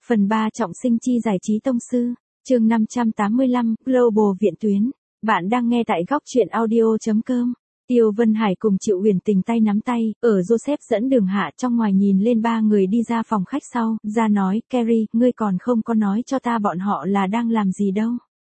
Phần 3 trọng sinh chi giải trí tông sư, chương 585, Global viện tuyến. Bạn đang nghe tại góc truyện audio.com. Tiêu Vân Hải cùng Triệu Huyền Tình tay nắm tay, ở Joseph dẫn đường hạ trong ngoài nhìn lên ba người đi ra phòng khách sau, ra nói, Carrie, ngươi còn không có nói cho ta bọn họ là đang làm gì đâu.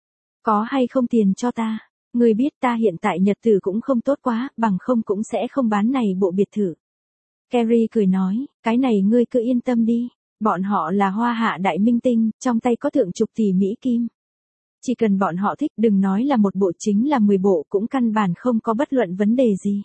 Có hay không tiền cho ta? Ngươi biết ta hiện tại nhật tử cũng không tốt quá, bằng không cũng sẽ không bán này bộ biệt thự. Carrie cười nói, cái này ngươi cứ yên tâm đi. Bọn họ là hoa hạ đại minh tinh, trong tay có thượng chục tỷ Mỹ Kim. Chỉ cần bọn họ thích, đừng nói là một bộ, chính là 10 bộ cũng căn bản không có bất luận vấn đề gì.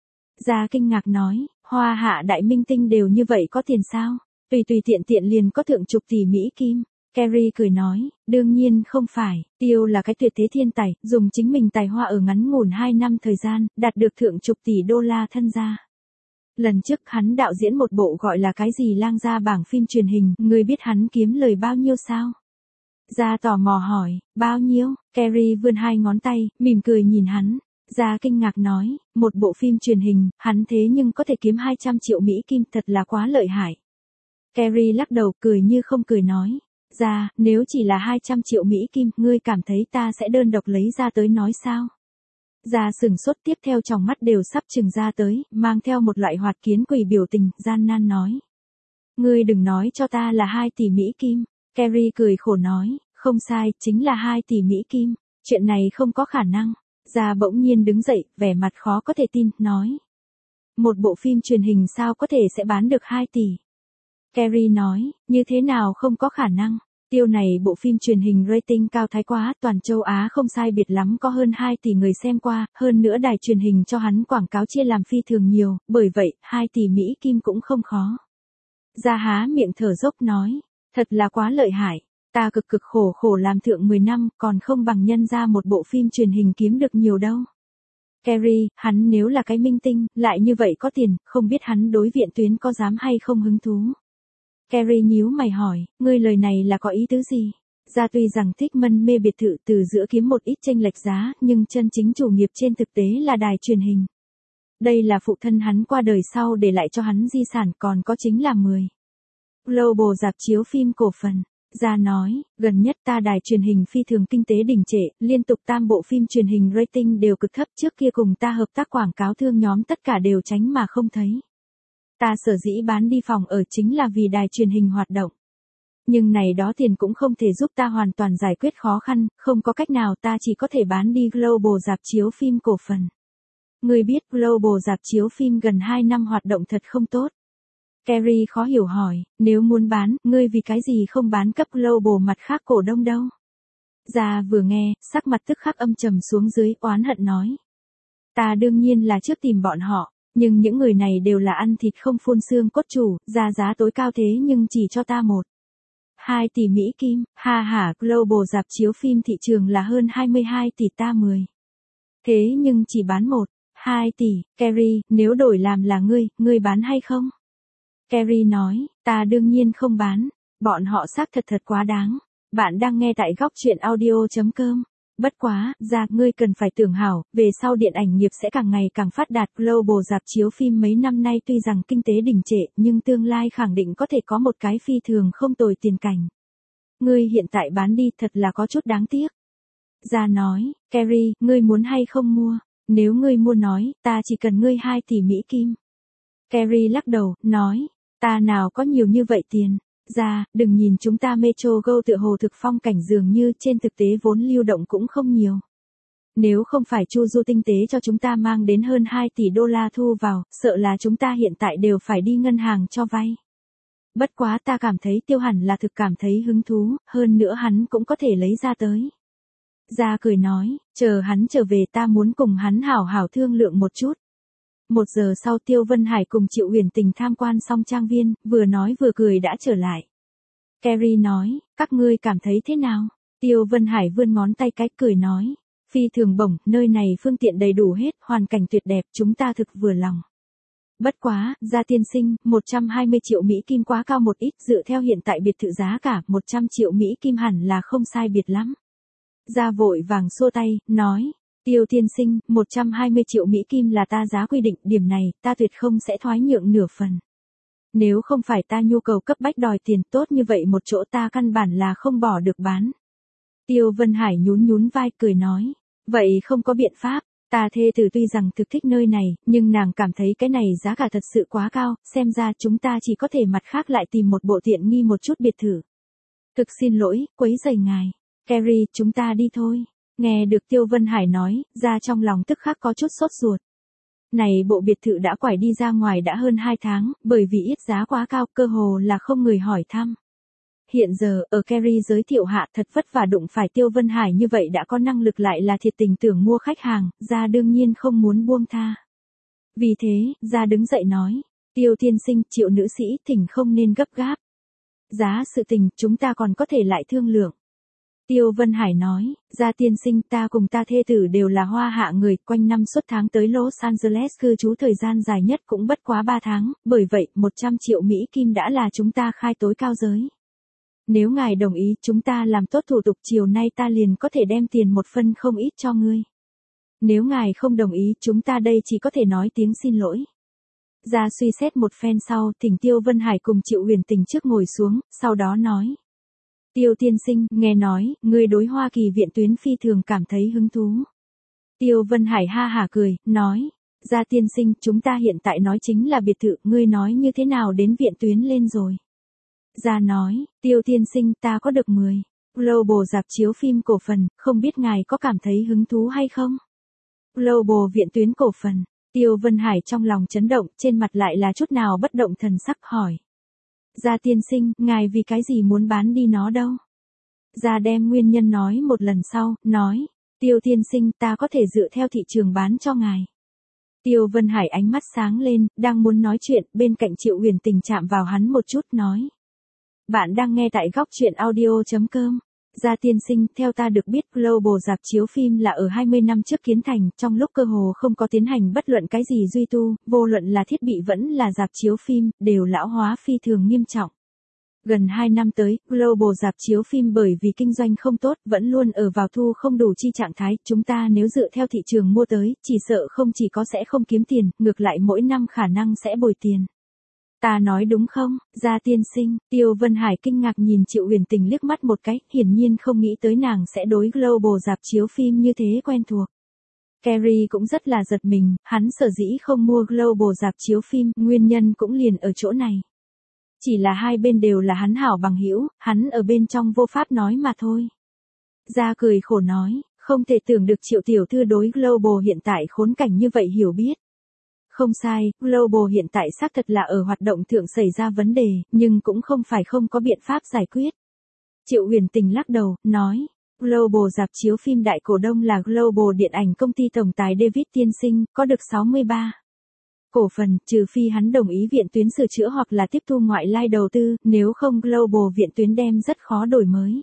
Gia kinh ngạc nói, hoa hạ đại minh tinh đều như vậy có tiền sao? Tùy tiện tiện liền có thượng chục tỷ Mỹ Kim. Carrie cười nói, đương nhiên không phải, Tiêu là cái tuyệt thế thiên tài, dùng chính mình tài hoa ở ngắn ngủn 2 năm thời gian, đạt được thượng chục tỷ đô la thân gia. Lần trước hắn đạo diễn một bộ gọi là cái gì lang gia bảng phim truyền hình, ngươi biết hắn kiếm lời bao nhiêu sao? Gia tò mò hỏi, bao nhiêu? Carrie vươn 2 ngón tay, mỉm cười nhìn hắn. Gia kinh ngạc nói, một bộ phim truyền hình, hắn thế nhưng có thể kiếm 200 triệu Mỹ Kim, thật là quá lợi hại. Carrie lắc đầu cười như không cười nói, Gia, nếu chỉ là 200 triệu Mỹ Kim, ngươi cảm thấy ta sẽ đơn độc lấy ra tới nói sao? Gia sừng sốt, tiếp theo tròng mắt đều sắp trừng ra tới, mang theo một loại hoạt kiến quỷ biểu tình, gian nan nói. Ngươi đừng nói cho ta là 2 tỷ Mỹ Kim. Carrie cười khổ nói, không sai, chính là 2 tỷ Mỹ Kim. Chuyện này không có khả năng. Gia bỗng nhiên đứng dậy, vẻ mặt khó có thể tin, nói. Một bộ phim truyền hình sao có thể sẽ bán được 2 tỷ? Carrie nói, như thế nào không có khả năng? Tiêu này bộ phim truyền hình rating cao thái quá, toàn châu Á không sai biệt lắm có hơn 2 tỷ người xem qua, hơn nữa đài truyền hình cho hắn quảng cáo chia làm phi thường nhiều, bởi vậy, 2 tỷ Mỹ Kim cũng không khó. Gia há miệng thở dốc nói, thật là quá lợi hại, ta cực khổ làm thượng 10 năm, còn không bằng nhân ra một bộ phim truyền hình kiếm được nhiều đâu. Carrie, hắn nếu là cái minh tinh, lại như vậy có tiền, không biết hắn đối viện tuyến có dám hay không hứng thú. Carrie nhíu mày hỏi, ngươi lời này là có ý tứ gì? Gia tuy rằng thích mân mê biệt thự từ giữa kiếm một ít chênh lệch giá, nhưng chân chính chủ nghiệp trên thực tế là đài truyền hình. Đây là phụ thân hắn qua đời sau để lại cho hắn di sản, còn có chính là 10. Global rạp chiếu phim cổ phần. Gia nói, gần nhất ta đài truyền hình phi thường kinh tế đình trệ, liên tục tam bộ phim truyền hình rating đều cực thấp, trước kia cùng ta hợp tác quảng cáo thương nhóm tất cả đều tránh mà không thấy. Ta sở dĩ bán đi phòng ở chính là vì đài truyền hình hoạt động. Nhưng này đó tiền cũng không thể giúp ta hoàn toàn giải quyết khó khăn, không có cách nào, ta chỉ có thể bán đi Global rạp chiếu phim cổ phần. Ngươi biết Global rạp chiếu phim gần 2 năm hoạt động thật không tốt. Carrie khó hiểu hỏi, nếu muốn bán, ngươi vì cái gì không bán cấp Global mặt khác cổ đông đâu? Gia vừa nghe, sắc mặt tức khắc âm trầm xuống dưới, oán hận nói. Ta đương nhiên là trước tìm bọn họ, nhưng những người này đều là ăn thịt không phun xương cốt chủ, ra giá tối cao thế nhưng chỉ cho ta 2 tỷ Mỹ Kim, ha hả, Global rạp chiếu phim thị trường là hơn 22 tỷ, ta 10. Thế nhưng chỉ bán 2 tỷ, Carrie, nếu đổi làm là ngươi bán hay không? Carrie nói, ta đương nhiên không bán, bọn họ xác thật quá đáng. Bạn đang nghe tại góc truyện audio.com. Bất quá, Gia, ngươi cần phải tưởng hảo, về sau điện ảnh nghiệp sẽ càng ngày càng phát đạt. Global rạp chiếu phim mấy năm nay tuy rằng kinh tế đình trệ, nhưng tương lai khẳng định có thể có một cái phi thường không tồi tiền cảnh. Ngươi hiện tại bán đi thật là có chút đáng tiếc. Gia nói, Carrie, ngươi muốn hay không mua? Nếu ngươi mua nói, ta chỉ cần ngươi 2 tỷ Mỹ Kim. Carrie lắc đầu, nói, ta nào có nhiều như vậy tiền. Gia, đừng nhìn chúng ta Metro Go tựa hồ thực phong cảnh dường như, trên thực tế vốn lưu động cũng không nhiều. Nếu không phải Chu Du tinh tế cho chúng ta mang đến hơn 2 tỷ đô la thu vào, sợ là chúng ta hiện tại đều phải đi ngân hàng cho vay. Bất quá ta cảm thấy Tiêu hẳn là thực cảm thấy hứng thú, hơn nữa hắn cũng có thể lấy ra tới. Gia cười nói, chờ hắn trở về ta muốn cùng hắn hảo thương lượng một chút. 1 giờ sau Tiêu Vân Hải cùng Triệu Huyền Tình tham quan xong trang viên, vừa nói vừa cười đã trở lại. Carrie nói, các ngươi cảm thấy thế nào? Tiêu Vân Hải vươn ngón tay cái cười nói, phi thường bổng, nơi này phương tiện đầy đủ hết, hoàn cảnh tuyệt đẹp, chúng ta thực vừa lòng. Bất quá, Gia tiên sinh, 120 triệu Mỹ Kim quá cao một ít, dựa theo hiện tại biệt thự giá cả, 100 triệu Mỹ Kim hẳn là không sai biệt lắm. Gia vội vàng xua tay, nói. Tiêu tiên sinh, 120 triệu Mỹ Kim là ta giá quy định, điểm này, ta tuyệt không sẽ thoái nhượng nửa phần. Nếu không phải ta nhu cầu cấp bách đòi tiền tốt như vậy một chỗ ta căn bản là không bỏ được bán. Tiêu Vân Hải nhún nhún vai cười nói. Vậy không có biện pháp, ta thê tử tuy rằng thực thích nơi này, nhưng nàng cảm thấy cái này giá cả thật sự quá cao, xem ra chúng ta chỉ có thể mặt khác lại tìm một bộ tiện nghi một chút biệt thự. Thực xin lỗi, quấy rầy ngài. Carrie, chúng ta đi thôi. Nghe được Tiêu Vân Hải nói, ra trong lòng tức khắc có chút sốt ruột. Này bộ biệt thự đã quải đi ra ngoài đã hơn 2 tháng, bởi vì ít giá quá cao, cơ hồ là không người hỏi thăm. Hiện giờ, ở Carrie giới thiệu hạ thật vất vả đụng phải Tiêu Vân Hải như vậy đã có năng lực lại là thiệt tình tưởng mua khách hàng, ra đương nhiên không muốn buông tha. Vì thế, ra đứng dậy nói, Tiêu tiên sinh, Triệu nữ sĩ, thỉnh không nên gấp gáp. Giá sự tình, chúng ta còn có thể lại thương lượng. Tiêu Vân Hải nói, Gia tiên sinh, ta cùng ta thê tử đều là Hoa Hạ người, quanh năm suốt tháng tới Los Angeles cư trú thời gian dài nhất cũng bất quá 3 tháng, bởi vậy 100 triệu Mỹ Kim đã là chúng ta khai tối cao giới. Nếu ngài đồng ý, chúng ta làm tốt thủ tục chiều nay ta liền có thể đem tiền một phân không ít cho ngươi. Nếu ngài không đồng ý, chúng ta đây chỉ có thể nói tiếng xin lỗi. Gia suy xét một phen sau, thỉnh Tiêu Vân Hải cùng Triệu Huyền Tình trước ngồi xuống, sau đó nói. Tiêu tiên sinh, nghe nói, ngươi đối Hoa Kỳ viện tuyến phi thường cảm thấy hứng thú. Tiêu Vân Hải ha hả cười, nói. Gia tiên sinh, chúng ta hiện tại nói chính là biệt thự, ngươi nói như thế nào đến viện tuyến lên rồi. Gia nói, Tiêu tiên sinh, ta có được 10 Global rạp chiếu phim cổ phần, không biết ngài có cảm thấy hứng thú hay không? Global viện tuyến cổ phần. Tiêu Vân Hải trong lòng chấn động, trên mặt lại là chút nào bất động thần sắc hỏi. Gia tiên sinh, ngài vì cái gì muốn bán đi nó đâu? Gia đem nguyên nhân nói một lần sau, nói. Tiêu tiên sinh, ta có thể dựa theo thị trường bán cho ngài. Tiêu Vân Hải ánh mắt sáng lên, đang muốn nói chuyện, bên cạnh Triệu Huyền Tình chạm vào hắn một chút nói. Bạn đang nghe tại góc truyện audio.com. Gia tiên sinh, theo ta được biết Global rạp chiếu phim là ở 20 năm trước kiến thành, trong lúc cơ hồ không có tiến hành bất luận cái gì duy tu, vô luận là thiết bị vẫn là rạp chiếu phim, đều lão hóa phi thường nghiêm trọng. Gần 2 năm tới, Global rạp chiếu phim bởi vì kinh doanh không tốt, vẫn luôn ở vào thu không đủ chi trạng thái, chúng ta nếu dựa theo thị trường mua tới, chỉ sợ không chỉ có sẽ không kiếm tiền, ngược lại mỗi năm khả năng sẽ bồi tiền. Ta nói đúng không, Gia tiên sinh? Tiêu Vân Hải kinh ngạc nhìn Triệu Huyền Tình liếc mắt một cái, hiển nhiên không nghĩ tới nàng sẽ đối Global rạp chiếu phim như thế quen thuộc. Carrie cũng rất là giật mình, hắn sở dĩ không mua Global rạp chiếu phim, nguyên nhân cũng liền ở chỗ này. Chỉ là hai bên đều là hắn hảo bằng hữu, hắn ở bên trong vô pháp nói mà thôi. Gia cười khổ nói, không thể tưởng được Triệu tiểu thư đối Global hiện tại khốn cảnh như vậy hiểu biết. Không sai, Global hiện tại xác thật là ở hoạt động thượng xảy ra vấn đề, nhưng cũng không phải không có biện pháp giải quyết. Triệu Huyền Tình lắc đầu, nói, Global rạp chiếu phim đại cổ đông là Global điện ảnh công ty tổng tài David tiên sinh, có được 63 cổ phần, trừ phi hắn đồng ý viện tuyến sửa chữa hoặc là tiếp thu ngoại lai đầu tư, nếu không Global viện tuyến đem rất khó đổi mới.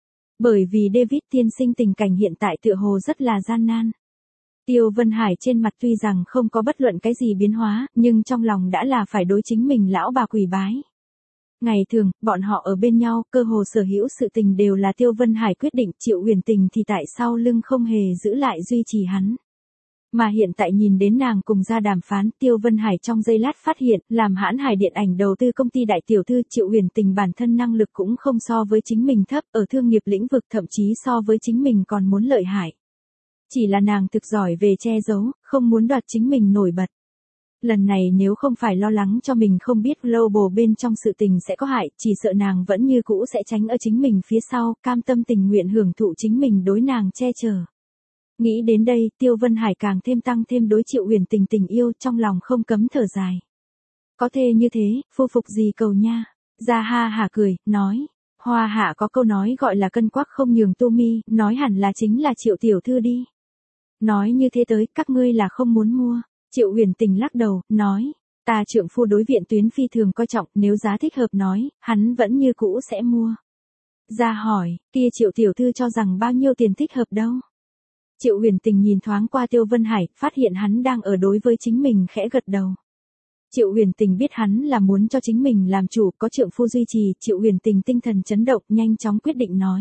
Bởi vì David tiên sinh tình cảnh hiện tại tựa hồ rất là gian nan. Tiêu Vân Hải trên mặt tuy rằng không có bất luận cái gì biến hóa, nhưng trong lòng đã là phải đối chính mình lão bà quỳ bái. Ngày thường, bọn họ ở bên nhau, cơ hồ sở hữu sự tình đều là Tiêu Vân Hải quyết định, Triệu Huyền Tình thì tại sau lưng không hề giữ lại duy trì hắn. Mà hiện tại nhìn đến nàng cùng ra đàm phán, Tiêu Vân Hải trong giây lát phát hiện, làm Hãn Hải điện ảnh đầu tư công ty đại tiểu thư Triệu Huyền Tình bản thân năng lực cũng không so với chính mình thấp, ở thương nghiệp lĩnh vực thậm chí so với chính mình còn muốn lợi hại. Chỉ là nàng thực giỏi về che giấu, không muốn đoạt chính mình nổi bật. Lần này nếu không phải lo lắng cho mình không biết Global bên trong sự tình sẽ có hại, chỉ sợ nàng vẫn như cũ sẽ tránh ở chính mình phía sau, cam tâm tình nguyện hưởng thụ chính mình đối nàng che chở. Nghĩ đến đây, Tiêu Vân Hải càng thêm tăng thêm đối Triệu Huyền Tình tình yêu, trong lòng không cấm thở dài. Có thê như thế, phu phục gì cầu nha. Gia ha hả cười, nói. Hoa Hạ có câu nói gọi là cân quắc không nhường tu mi, nói hẳn là chính là Triệu tiểu thư đi. Nói như thế tới, các ngươi là không muốn mua. Triệu Huyền Tình lắc đầu, nói. Ta trượng phu đối viện tuyến phi thường coi trọng, nếu giá thích hợp nói, hắn vẫn như cũ sẽ mua. Gia hỏi, kia Triệu tiểu thư cho rằng bao nhiêu tiền thích hợp đâu. Triệu Huyền Tình nhìn thoáng qua Tiêu Vân Hải, phát hiện hắn đang ở đối với chính mình khẽ gật đầu. Triệu Huyền Tình biết hắn là muốn cho chính mình làm chủ, có trượng phu duy trì, Triệu Huyền Tình tinh thần chấn động, nhanh chóng quyết định nói.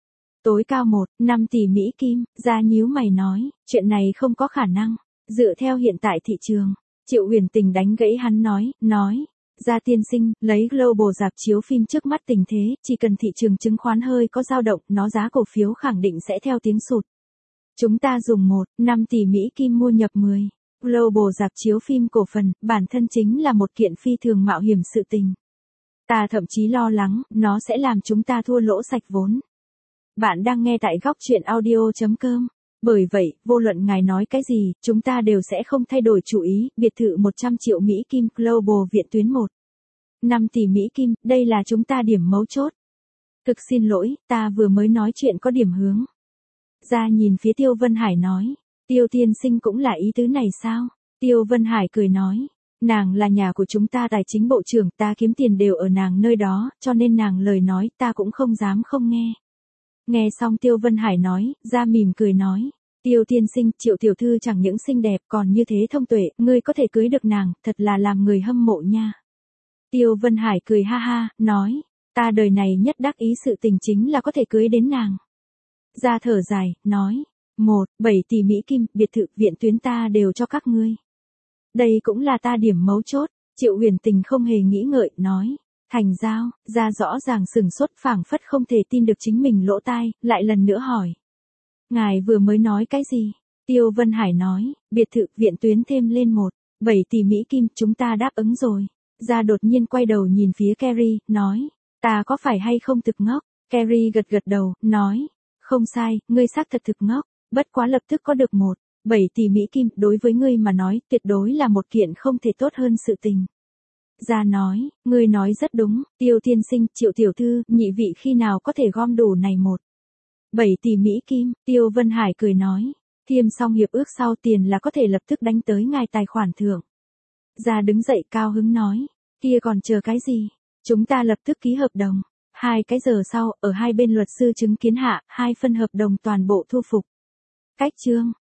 Tối cao 1,5 tỷ Mỹ Kim, Gia nhíu mày nói, chuyện này không có khả năng, dựa theo hiện tại thị trường. Triệu Huyền Tình đánh gãy hắn nói, Gia tiên sinh, lấy Global rạp chiếu phim trước mắt tình thế, chỉ cần thị trường chứng khoán hơi có dao động, nó giá cổ phiếu khẳng định sẽ theo tiếng sụt. Chúng ta dùng 1,5 tỷ Mỹ Kim mua nhập 10. Global rạp chiếu phim cổ phần, bản thân chính là một kiện phi thường mạo hiểm sự tình. Ta thậm chí lo lắng, nó sẽ làm chúng ta thua lỗ sạch vốn. Bạn đang nghe tại góc chuyện audio.com. Bởi vậy, vô luận ngài nói cái gì, chúng ta đều sẽ không thay đổi chủ ý, biệt thự 100 triệu Mỹ Kim Global viện tuyến 1,5 tỷ Mỹ Kim, đây là chúng ta điểm mấu chốt. Thực xin lỗi, ta vừa mới nói chuyện có điểm hướng. Ra nhìn phía Tiêu Vân Hải nói, Tiêu tiên sinh cũng là ý tứ này sao? Tiêu Vân Hải cười nói, nàng là nhà của chúng ta tài chính bộ trưởng, ta kiếm tiền đều ở nàng nơi đó, cho nên nàng lời nói ta cũng không dám không nghe. Nghe xong Tiêu Vân Hải nói, ra mỉm cười nói, Tiêu tiên sinh, Triệu tiểu thư chẳng những xinh đẹp còn như thế thông tuệ, ngươi có thể cưới được nàng, thật là làm người hâm mộ nha. Tiêu Vân Hải cười ha ha, nói, ta đời này nhất đắc ý sự tình chính là có thể cưới đến nàng. Ra thở dài, nói, 1,7 tỷ Mỹ Kim, biệt thự, viện tuyến ta đều cho các ngươi. Đây cũng là ta điểm mấu chốt, Triệu Huyền Tình không hề nghĩ ngợi, nói, thành giao, ra rõ ràng sừng sốt phảng phất không thể tin được chính mình lỗ tai, lại lần nữa hỏi. Ngài vừa mới nói cái gì? Tiêu Vân Hải nói, biệt thự, viện tuyến thêm lên 1,7 tỷ Mỹ Kim, chúng ta đáp ứng rồi. Ra đột nhiên quay đầu nhìn phía Kerry, nói, ta có phải hay không thực ngốc? Kerry gật gật đầu, nói, không sai, ngươi xác thật thực ngốc, bất quá lập tức có được 1,7 tỷ Mỹ Kim, đối với ngươi mà nói, tuyệt đối là một kiện không thể tốt hơn sự tình. Ra nói, ngươi nói rất đúng, Tiêu tiên sinh, Triệu tiểu thư, nhị vị khi nào có thể gom đủ này 1,7 tỷ Mỹ Kim, Tiêu Vân Hải cười nói, thiêm xong hiệp ước sau tiền là có thể lập tức đánh tới ngài tài khoản thưởng. Ra đứng dậy cao hứng nói, kia còn chờ cái gì, chúng ta lập tức ký hợp đồng. 2 cái giờ sau, ở hai bên luật sư chứng kiến hạ, 2 phân hợp đồng toàn bộ thu phục. Cách chương